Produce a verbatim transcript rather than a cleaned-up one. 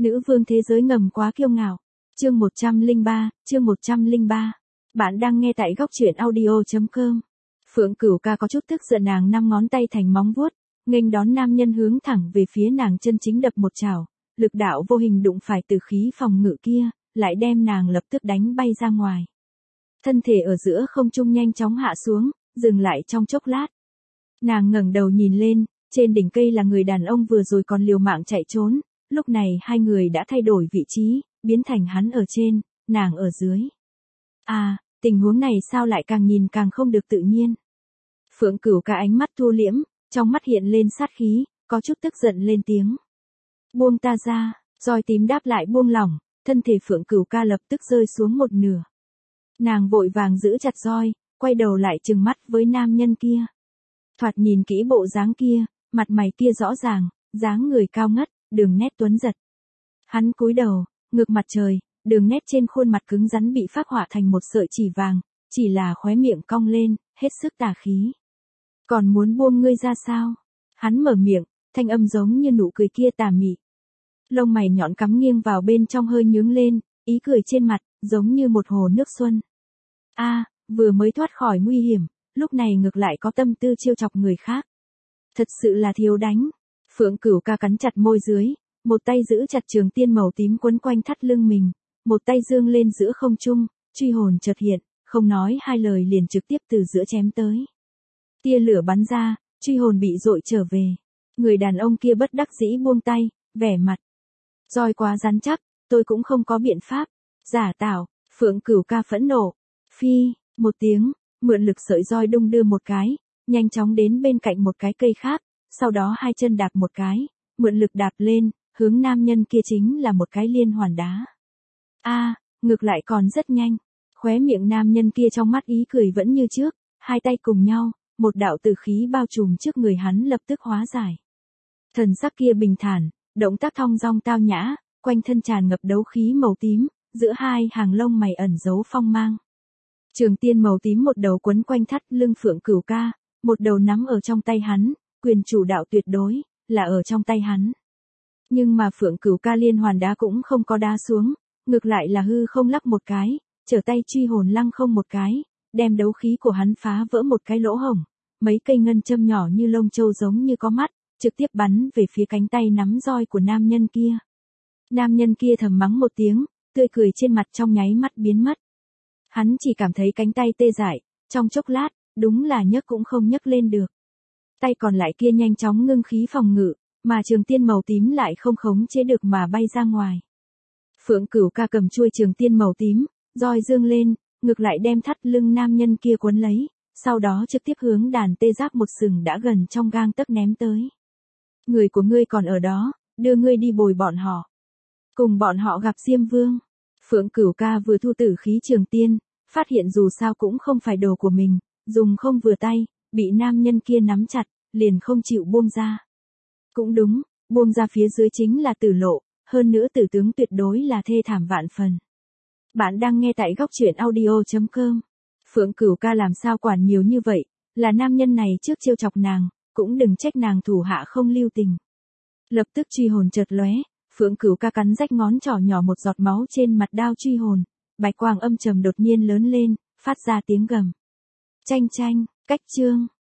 Nữ vương thế giới ngầm quá kiêu ngạo. Chương một trăm lẻ ba, chương một trăm lẻ ba. Bạn đang nghe tại góc truyện audio chấm com. Phượng Cửu Ca có chút tức giận, nàng năm ngón tay thành móng vuốt, nghênh đón nam nhân hướng thẳng về phía nàng, chân chính đập một chảo, lực đạo vô hình đụng phải từ khí phòng ngự kia, lại đem nàng lập tức đánh bay ra ngoài. Thân thể ở giữa không trung nhanh chóng hạ xuống, dừng lại trong chốc lát. Nàng ngẩng đầu nhìn lên, trên đỉnh cây là người đàn ông vừa rồi còn liều mạng chạy trốn, lúc này hai người đã thay đổi vị trí, biến thành hắn ở trên, nàng ở dưới. À, tình huống này sao lại càng nhìn càng không được tự nhiên. Phượng Cửu Ca ánh mắt thu liễm, trong mắt hiện lên sát khí, có chút tức giận lên tiếng. Buông ta ra, roi tím đáp lại buông lỏng, thân thể Phượng Cửu Ca lập tức rơi xuống một nửa. Nàng vội vàng giữ chặt roi, quay đầu lại trừng mắt với nam nhân kia. Thoạt nhìn kỹ bộ dáng kia, mặt mày kia rõ ràng, dáng người cao ngất, đường nét tuấn giật. Hắn cúi đầu, ngược mặt trời, đường nét trên khuôn mặt cứng rắn bị phác họa thành một sợi chỉ vàng, chỉ là khóe miệng cong lên, hết sức tà khí. Còn muốn buông ngươi ra sao? Hắn mở miệng, thanh âm giống như nụ cười kia tà mị. Lông mày nhọn cắm nghiêng vào bên trong hơi nhướng lên, ý cười trên mặt, giống như một hồ nước xuân. A, à, vừa mới thoát khỏi nguy hiểm, lúc này ngược lại có tâm tư trêu chọc người khác. Thật sự là thiếu đánh. Phượng Cửu Ca cắn chặt môi dưới, một tay giữ chặt trường tiên màu tím quấn quanh thắt lưng mình, một tay dương lên giữa không trung, truy hồn chợt hiện, không nói hai lời liền trực tiếp từ giữa chém tới. Tia lửa bắn ra, truy hồn bị dội trở về. Người đàn ông kia bất đắc dĩ buông tay, vẻ mặt. Roi quá rắn chắc, tôi cũng không có biện pháp. Giả tạo, Phượng Cửu Ca phẫn nộ. Phi, một tiếng, mượn lực sợi roi đung đưa một cái, nhanh chóng đến bên cạnh một cái cây khác, sau đó hai chân đạp một cái, mượn lực đạp lên, hướng nam nhân kia chính là một cái liên hoàn đá. A, à, ngược lại còn rất nhanh. Khóe miệng nam nhân kia trong mắt ý cười vẫn như trước, hai tay cùng nhau, một đạo tử khí bao trùm trước người hắn lập tức hóa giải. Thần sắc kia bình thản, động tác thong dong tao nhã, quanh thân tràn ngập đấu khí màu tím, giữa hai hàng lông mày ẩn giấu phong mang. Trường tiên màu tím một đầu quấn quanh thắt lưng Phượng Cửu Ca, một đầu nắm ở trong tay hắn, quyền chủ đạo tuyệt đối, là ở trong tay hắn. Nhưng mà Phượng Cửu Ca liên hoàn đá cũng không có đá xuống, ngược lại là hư không lắc một cái, trở tay truy hồn lăng không một cái, đem đấu khí của hắn phá vỡ một cái lỗ hổng, mấy cây ngân châm nhỏ như lông châu giống như có mắt, trực tiếp bắn về phía cánh tay nắm roi của nam nhân kia. Nam nhân kia thầm mắng một tiếng, tươi cười trên mặt trong nháy mắt biến mất. Hắn chỉ cảm thấy cánh tay tê dại, trong chốc lát, đúng là nhấc cũng không nhấc lên được. Tay còn lại kia nhanh chóng ngưng khí phòng ngự, mà trường tiên màu tím lại không khống chế được mà bay ra ngoài. Phượng Cửu Ca cầm chuôi trường tiên màu tím, roi dương lên, ngược lại đem thắt lưng nam nhân kia quấn lấy, sau đó trực tiếp hướng đàn tê giáp một sừng đã gần trong gang tấc ném tới. Người của ngươi còn ở đó, đưa ngươi đi bồi bọn họ. Cùng bọn họ gặp Diêm Vương. Phượng Cửu Ca vừa thu tử khí trường tiên, phát hiện dù sao cũng không phải đồ của mình, dùng không vừa tay, bị nam nhân kia nắm chặt, liền không chịu buông ra. Cũng đúng, buông ra phía dưới chính là tử lộ, hơn nữa tử tướng tuyệt đối là thê thảm vạn phần. Bạn đang nghe tại góc truyện audio chấm com. Phượng Cửu Ca làm sao quản nhiều như vậy, là nam nhân này trước trêu chọc nàng, cũng đừng trách nàng thủ hạ không lưu tình. Lập tức truy hồn chợt lóe, Phượng Cửu Ca cắn rách ngón trỏ nhỏ một giọt máu trên mặt đao truy hồn, bạch quang âm trầm đột nhiên lớn lên, phát ra tiếng gầm. Chanh chanh, cách chương.